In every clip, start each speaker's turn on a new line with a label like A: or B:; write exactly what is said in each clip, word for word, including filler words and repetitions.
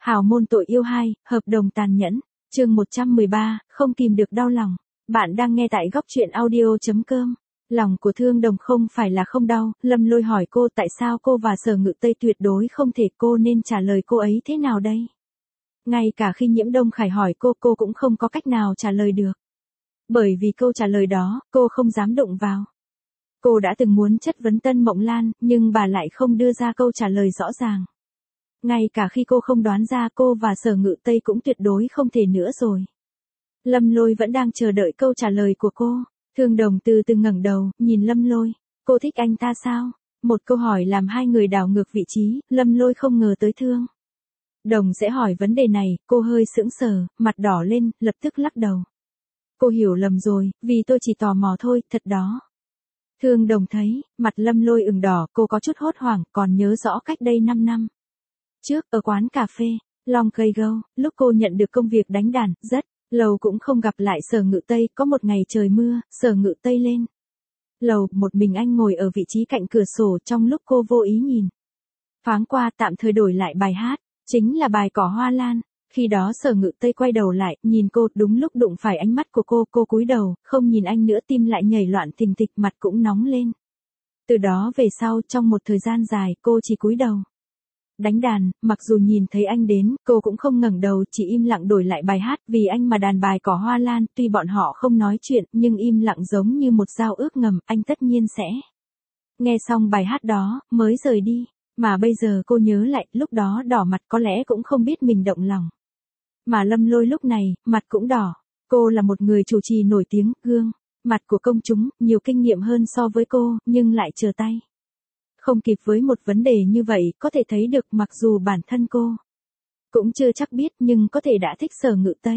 A: Hào môn tội yêu hai, hợp đồng tàn nhẫn, chương một trăm mười ba, không kìm được đau lòng. Bạn đang nghe tại góc truyện audio.com. Lòng của Thương Đồng không phải là không đau, Lâm Lôi hỏi cô tại sao cô và Sở Ngự Tây tuyệt đối không thể, cô nên trả lời cô ấy thế nào đây? Ngay cả khi Nhiễm Đông Khải hỏi cô, cô cũng không có cách nào trả lời được. Bởi vì câu trả lời đó, cô không dám đụng vào. Cô đã từng muốn chất vấn Tân Mộng Lan, nhưng bà lại không đưa ra câu trả lời rõ ràng. Ngay cả khi cô không đoán ra, cô và Sở Ngự Tây cũng tuyệt đối không thể nữa rồi. Lâm Lôi vẫn đang chờ đợi câu trả lời của cô. Thương Đồng từ từ ngẩng đầu, nhìn Lâm Lôi. Cô thích anh ta sao? Một câu hỏi làm hai người đảo ngược vị trí, Lâm Lôi không ngờ tới Thương Đồng sẽ hỏi vấn đề này, cô hơi sững sờ, mặt đỏ lên, lập tức lắc đầu. Cô hiểu lầm rồi, vì tôi chỉ tò mò thôi, thật đó. Thương Đồng thấy, mặt Lâm Lôi ửng đỏ, cô có chút hốt hoảng, còn nhớ rõ cách đây năm năm. Trước, ở quán cà phê, Long Cây Gâu, lúc cô nhận được công việc đánh đàn, rất lâu cũng không gặp lại Sở Ngự Tây, có một ngày trời mưa, Sở Ngự Tây lên lầu, một mình anh ngồi ở vị trí cạnh cửa sổ, trong lúc cô vô ý nhìn thoáng qua, tạm thời đổi lại bài hát, chính là bài Cỏ Hoa Lan. Khi đó Sở Ngự Tây quay đầu lại, nhìn cô, đúng lúc đụng phải ánh mắt của cô, cô cúi đầu, không nhìn anh nữa, tim lại nhảy loạn thình thịch, mặt cũng nóng lên. Từ đó về sau, trong một thời gian dài, cô chỉ cúi đầu đánh đàn, mặc dù nhìn thấy anh đến, cô cũng không ngẩng đầu, chỉ im lặng đổi lại bài hát, vì anh mà đàn bài Cỏ Hoa Lan, tuy bọn họ không nói chuyện, nhưng im lặng giống như một giao ước ngầm, anh tất nhiên sẽ nghe xong bài hát đó, mới rời đi. Mà bây giờ cô nhớ lại, lúc đó đỏ mặt có lẽ cũng không biết mình động lòng. Mà Lâm Lôi lúc này, mặt cũng đỏ. Cô là một người chủ trì nổi tiếng, gương mặt của công chúng, nhiều kinh nghiệm hơn so với cô, nhưng lại chờ tay không kịp với một vấn đề như vậy, có thể thấy được mặc dù bản thân cô cũng chưa chắc biết, nhưng có thể đã thích Sở Ngự Tây.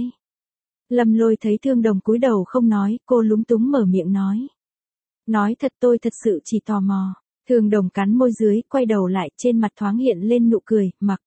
A: Lâm Lôi thấy Thương Đồng cúi đầu không nói, cô lúng túng mở miệng nói. Nói thật, tôi thật sự chỉ tò mò. Thương Đồng cắn môi dưới, quay đầu lại, trên mặt thoáng hiện lên nụ cười, mặc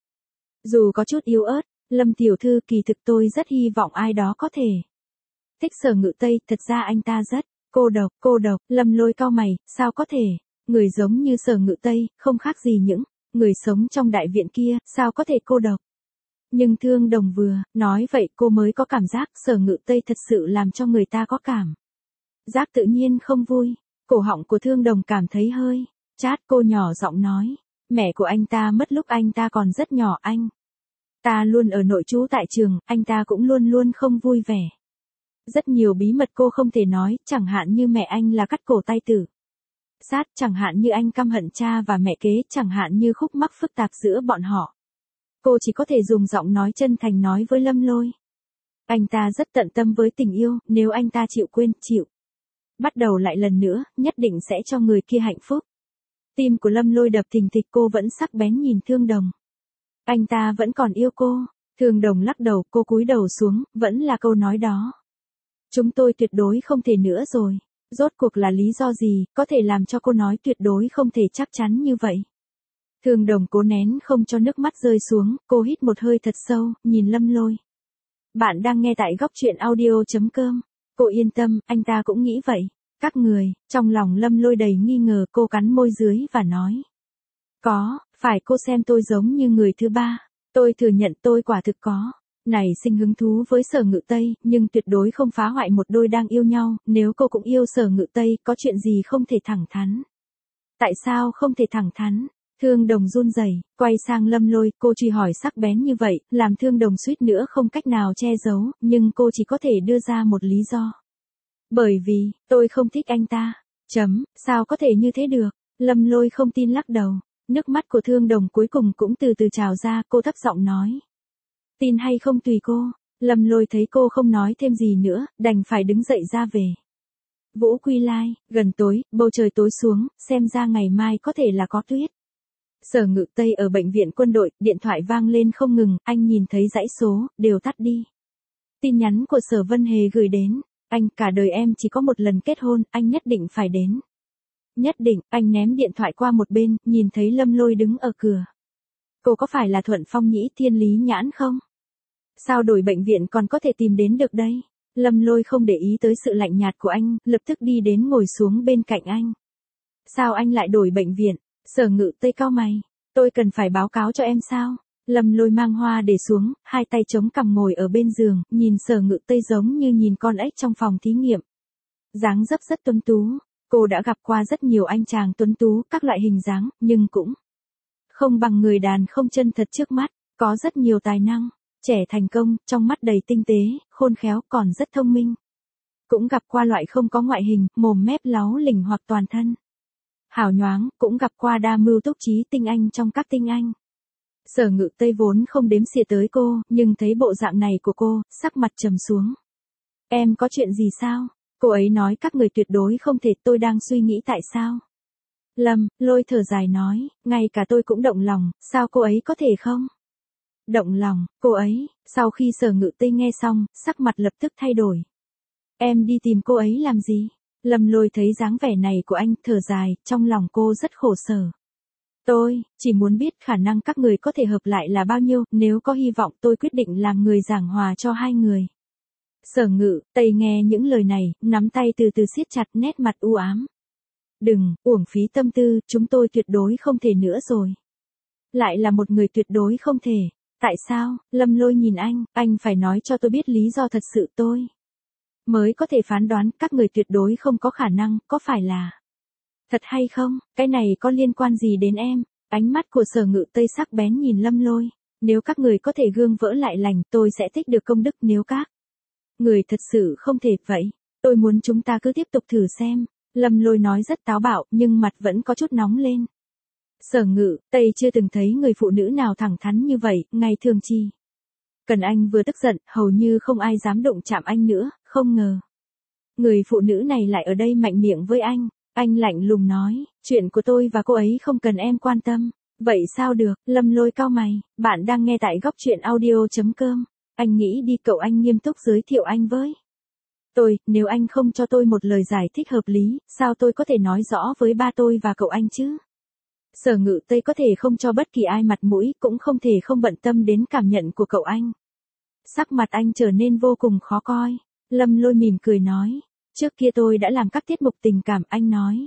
A: dù có chút yếu ớt, Lâm tiểu thư, kỳ thực tôi rất hy vọng ai đó có thể thích Sở Ngự Tây, thật ra anh ta rất cô độc, cô độc. Lâm Lôi cau mày, sao có thể? Người giống như Sở Ngự Tây, không khác gì những người sống trong đại viện kia, sao có thể cô độc? Nhưng Thương Đồng vừa nói vậy, cô mới có cảm giác Sở Ngự Tây thật sự làm cho người ta có cảm giác tự nhiên không vui. Cổ họng của Thương Đồng cảm thấy hơi chát, cô nhỏ giọng nói, mẹ của anh ta mất lúc anh ta còn rất nhỏ, anh ta luôn ở nội trú tại trường, anh ta cũng luôn luôn không vui vẻ. Rất nhiều bí mật cô không thể nói, chẳng hạn như mẹ anh là cắt cổ tay tử sát, chẳng hạn như anh căm hận cha và mẹ kế, chẳng hạn như khúc mắc phức tạp giữa bọn họ. Cô chỉ có thể dùng giọng nói chân thành nói với Lâm Lôi. Anh ta rất tận tâm với tình yêu, nếu anh ta chịu quên, chịu bắt đầu lại lần nữa, nhất định sẽ cho người kia hạnh phúc. Tim của Lâm Lôi đập thình thịch, cô vẫn sắc bén nhìn Thương Đồng. Anh ta vẫn còn yêu cô. Thương Đồng lắc đầu, cô cúi đầu xuống, vẫn là câu nói đó. Chúng tôi tuyệt đối không thể nữa rồi. Rốt cuộc là lý do gì, có thể làm cho cô nói tuyệt đối không thể chắc chắn như vậy? Thương Đồng cố nén không cho nước mắt rơi xuống, cô hít một hơi thật sâu, nhìn Lâm Lôi. Bạn đang nghe tại góc truyện audio.com. Cô yên tâm, anh ta cũng nghĩ vậy. Các người, trong lòng Lâm Lôi đầy nghi ngờ, cô cắn môi dưới và nói. Có, phải cô xem tôi giống như người thứ ba. Tôi thừa nhận tôi quả thực có nảy sinh hứng thú với Sở Ngự Tây, nhưng tuyệt đối không phá hoại một đôi đang yêu nhau, nếu cô cũng yêu Sở Ngự Tây, có chuyện gì không thể thẳng thắn? Tại sao không thể thẳng thắn? Thương Đồng run rẩy, quay sang Lâm Lôi, cô chỉ hỏi sắc bén như vậy, làm Thương Đồng suýt nữa không cách nào che giấu, nhưng cô chỉ có thể đưa ra một lý do. Bởi vì, tôi không thích anh ta. Chấm, sao có thể như thế được? Lâm Lôi không tin lắc đầu. Nước mắt của Thương Đồng cuối cùng cũng từ từ trào ra, cô thấp giọng nói. Tin hay không tùy cô. Lâm Lôi thấy cô không nói thêm gì nữa, đành phải đứng dậy ra về. Vũ Quy Lai, gần tối, bầu trời tối xuống, xem ra ngày mai có thể là có tuyết. Sở Ngự Tây ở bệnh viện quân đội, điện thoại vang lên không ngừng, anh nhìn thấy dãy số, đều tắt đi. Tin nhắn của Sở Vân Hề gửi đến, anh, cả đời em chỉ có một lần kết hôn, anh nhất định phải đến. Nhất định, anh ném điện thoại qua một bên, nhìn thấy Lâm Lôi đứng ở cửa. Cô có phải là Thuận Phong Nhĩ Thiên Lý Nhãn không? Sao đổi bệnh viện còn có thể tìm đến được đây? Lâm Lôi không để ý tới sự lạnh nhạt của anh, lập tức đi đến ngồi xuống bên cạnh anh. Sao anh lại đổi bệnh viện? Sở Ngự Tây cau mày. Tôi cần phải báo cáo cho em sao? Lâm Lôi mang hoa để xuống, hai tay chống cằm ngồi ở bên giường, nhìn Sở Ngự Tây giống như nhìn con ếch trong phòng thí nghiệm. Dáng dấp rất tuấn tú, cô đã gặp qua rất nhiều anh chàng tuấn tú, các loại hình dáng, nhưng cũng không bằng người đàn không chân thật trước mắt, có rất nhiều tài năng, trẻ thành công, trong mắt đầy tinh tế, khôn khéo, còn rất thông minh. Cũng gặp qua loại không có ngoại hình, mồm mép láu lỉnh hoặc toàn thân hào nhoáng, cũng gặp qua đa mưu túc trí tinh anh trong các tinh anh. Sở Ngự Tây vốn không đếm xỉa tới cô, nhưng thấy bộ dạng này của cô, sắc mặt trầm xuống. Em có chuyện gì sao? Cô ấy nói các người tuyệt đối không thể, tôi đang suy nghĩ tại sao. Lâm Lôi thở dài nói, ngay cả tôi cũng động lòng, sao cô ấy có thể không? Động lòng, cô ấy, sau khi Sở Ngự Tây nghe xong, sắc mặt lập tức thay đổi. Em đi tìm cô ấy làm gì? Lâm Lôi thấy dáng vẻ này của anh, thở dài, trong lòng cô rất khổ sở. Tôi, chỉ muốn biết khả năng các người có thể hợp lại là bao nhiêu, nếu có hy vọng tôi quyết định làm người giảng hòa cho hai người. Sở Ngự Tây nghe những lời này, nắm tay từ từ siết chặt, nét mặt u ám. Đừng, uổng phí tâm tư, chúng tôi tuyệt đối không thể nữa rồi. Lại là một người tuyệt đối không thể. Tại sao? Lâm Lôi nhìn anh, anh phải nói cho tôi biết lý do thật sự tôi mới có thể phán đoán các người tuyệt đối không có khả năng, có phải là thật hay không? Cái này có liên quan gì đến em? Ánh mắt của Sở Ngự Tây sắc bén nhìn Lâm Lôi. Nếu các người có thể gương vỡ lại lành, tôi sẽ tích được công đức, nếu các người thật sự không thể, vậy tôi muốn chúng ta cứ tiếp tục thử xem. Lâm Lôi nói rất táo bạo, nhưng mặt vẫn có chút nóng lên. Sở Ngự Tây chưa từng thấy người phụ nữ nào thẳng thắn như vậy, ngày thường chi cần anh vừa tức giận, hầu như không ai dám đụng chạm anh nữa, không ngờ người phụ nữ này lại ở đây mạnh miệng với anh. Anh lạnh lùng nói, chuyện của tôi và cô ấy không cần em quan tâm. Vậy sao được? Lâm Lôi cau mày. Bạn đang nghe tại góc truyện audio chấm com. Anh nghĩ đi, cậu anh nghiêm túc giới thiệu anh với tôi, nếu anh không cho tôi một lời giải thích hợp lý, sao tôi có thể nói rõ với ba tôi và cậu anh chứ? Sở Ngự Tây có thể không cho bất kỳ ai mặt mũi, cũng không thể không bận tâm đến cảm nhận của cậu anh. Sắc mặt anh trở nên vô cùng khó coi. Lâm Lôi mỉm cười nói, trước kia tôi đã làm các tiết mục tình cảm, anh nói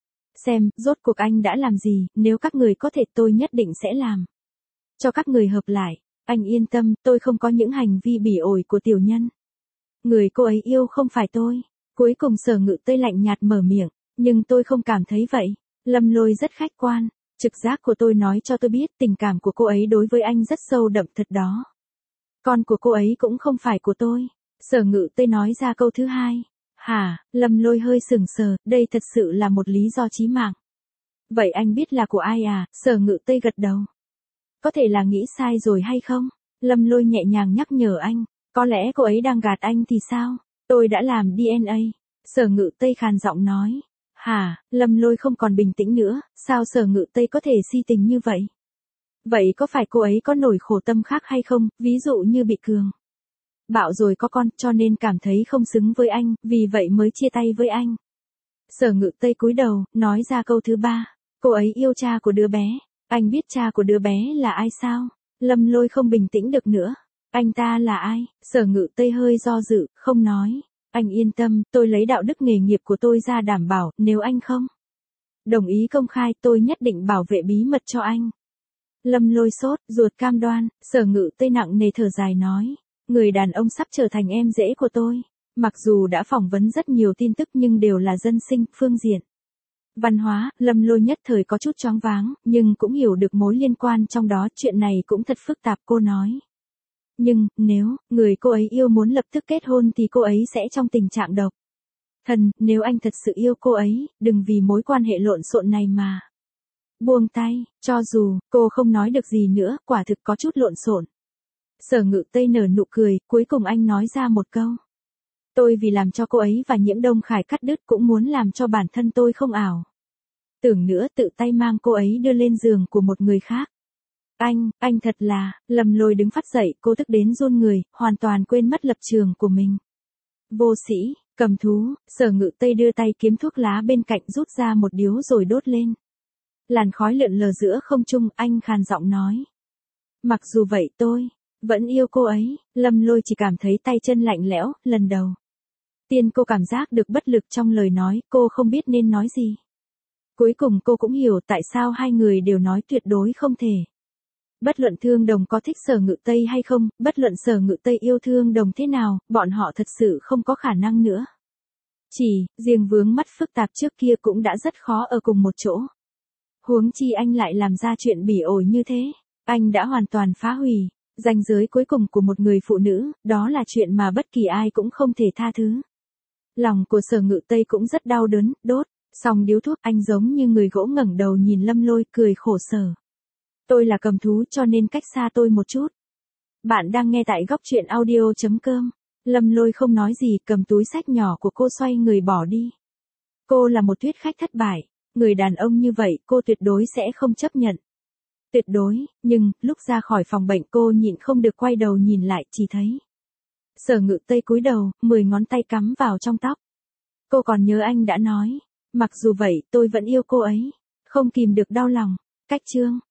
A: xem, rốt cuộc anh đã làm gì, nếu các người có thể tôi nhất định sẽ làm cho các người hợp lại. Anh yên tâm, tôi không có những hành vi bỉ ổi của tiểu nhân. Người cô ấy yêu không phải tôi. Cuối cùng Sở Ngự Tây lạnh nhạt mở miệng, nhưng tôi không cảm thấy vậy. Lâm Lôi rất khách quan, trực giác của tôi nói cho tôi biết tình cảm của cô ấy đối với anh rất sâu đậm thật đó. Con của cô ấy cũng không phải của tôi. Sở Ngự Tây nói ra câu thứ hai. Hả? Lâm Lôi hơi sừng sờ, đây thật sự là một lý do chí mạng. Vậy anh biết là của ai à? Sở Ngự Tây gật đầu. Có thể là nghĩ sai rồi hay không? Lâm Lôi nhẹ nhàng nhắc nhở anh, có lẽ cô ấy đang gạt anh thì sao? Tôi đã làm đê en a. Sở Ngự Tây khàn giọng nói. Hả? Lâm Lôi không còn bình tĩnh nữa, sao Sở Ngự Tây có thể si tình như vậy? Vậy có phải cô ấy có nỗi khổ tâm khác hay không, ví dụ như bị cường bạo rồi có con, cho nên cảm thấy không xứng với anh, vì vậy mới chia tay với anh? Sở Ngự Tây cúi đầu, nói ra câu thứ ba. Cô ấy yêu cha của đứa bé. Anh biết cha của đứa bé là ai sao? Lâm Lôi không bình tĩnh được nữa. Anh ta là ai? Sở Ngự Tây hơi do dự, không nói. Anh yên tâm, tôi lấy đạo đức nghề nghiệp của tôi ra đảm bảo, nếu anh không đồng ý công khai, tôi nhất định bảo vệ bí mật cho anh. Lâm Lôi sốt ruột cam đoan. Sở Ngự Tây nặng nề thở dài nói, người đàn ông sắp trở thành em rể của tôi. Mặc dù đã phỏng vấn rất nhiều tin tức nhưng đều là dân sinh, phương diện văn hóa. Lâm Lôi nhất thời có chút choáng váng, nhưng cũng hiểu được mối liên quan trong đó, chuyện này cũng thật phức tạp. Cô nói, nhưng, nếu, người cô ấy yêu muốn lập tức kết hôn thì cô ấy sẽ trong tình trạng độc thân, nếu anh thật sự yêu cô ấy, đừng vì mối quan hệ lộn xộn này mà buông tay. Cho dù, cô không nói được gì nữa, quả thực có chút lộn xộn. Sở Ngự Tây nở nụ cười, cuối cùng anh nói ra một câu. Tôi vì làm cho cô ấy và Nhiễm Đông Khải cắt đứt cũng muốn làm cho bản thân tôi không ảo tưởng nữa, tự tay mang cô ấy đưa lên giường của một người khác. Anh, anh thật là, Lâm Lôi đứng phát dậy, cô tức đến run người, hoàn toàn quên mất lập trường của mình. Vô sĩ, cầm thú. Sở Ngự Tây đưa tay kiếm thuốc lá bên cạnh, rút ra một điếu rồi đốt lên. Làn khói lượn lờ giữa không trung, anh khàn giọng nói. Mặc dù vậy tôi vẫn yêu cô ấy. Lâm Lôi chỉ cảm thấy tay chân lạnh lẽo, lần đầu tiên cô cảm giác được bất lực trong lời nói, cô không biết nên nói gì. Cuối cùng cô cũng hiểu tại sao hai người đều nói tuyệt đối không thể. Bất luận Thương Đồng có thích Sở Ngự Tây hay không, bất luận Sở Ngự Tây yêu Thương Đồng thế nào, bọn họ thật sự không có khả năng nữa. Chỉ, riêng vướng mắt phức tạp trước kia cũng đã rất khó ở cùng một chỗ. Huống chi anh lại làm ra chuyện bỉ ổi như thế. Anh đã hoàn toàn phá hủy ranh giới cuối cùng của một người phụ nữ, đó là chuyện mà bất kỳ ai cũng không thể tha thứ. Lòng của Sở Ngự Tây cũng rất đau đớn, đốt. Xong điếu thuốc, anh giống như người gỗ ngẩng đầu nhìn Lâm Lôi, cười khổ sở. Tôi là cầm thú cho nên cách xa tôi một chút. Bạn đang nghe tại góc truyện audio chấm com. Lâm Lôi không nói gì, cầm túi xách nhỏ của cô xoay người bỏ đi. Cô là một tuyết khách thất bại. Người đàn ông như vậy cô tuyệt đối sẽ không chấp nhận. Tuyệt đối, nhưng, lúc ra khỏi phòng bệnh cô nhịn không được quay đầu nhìn lại, chỉ thấy. Sở Ngự Tây cúi đầu, mười ngón tay cắm vào trong tóc. Cô còn nhớ anh đã nói. Mặc dù vậy, tôi vẫn yêu cô ấy. Không kìm được đau lòng. Cách chương.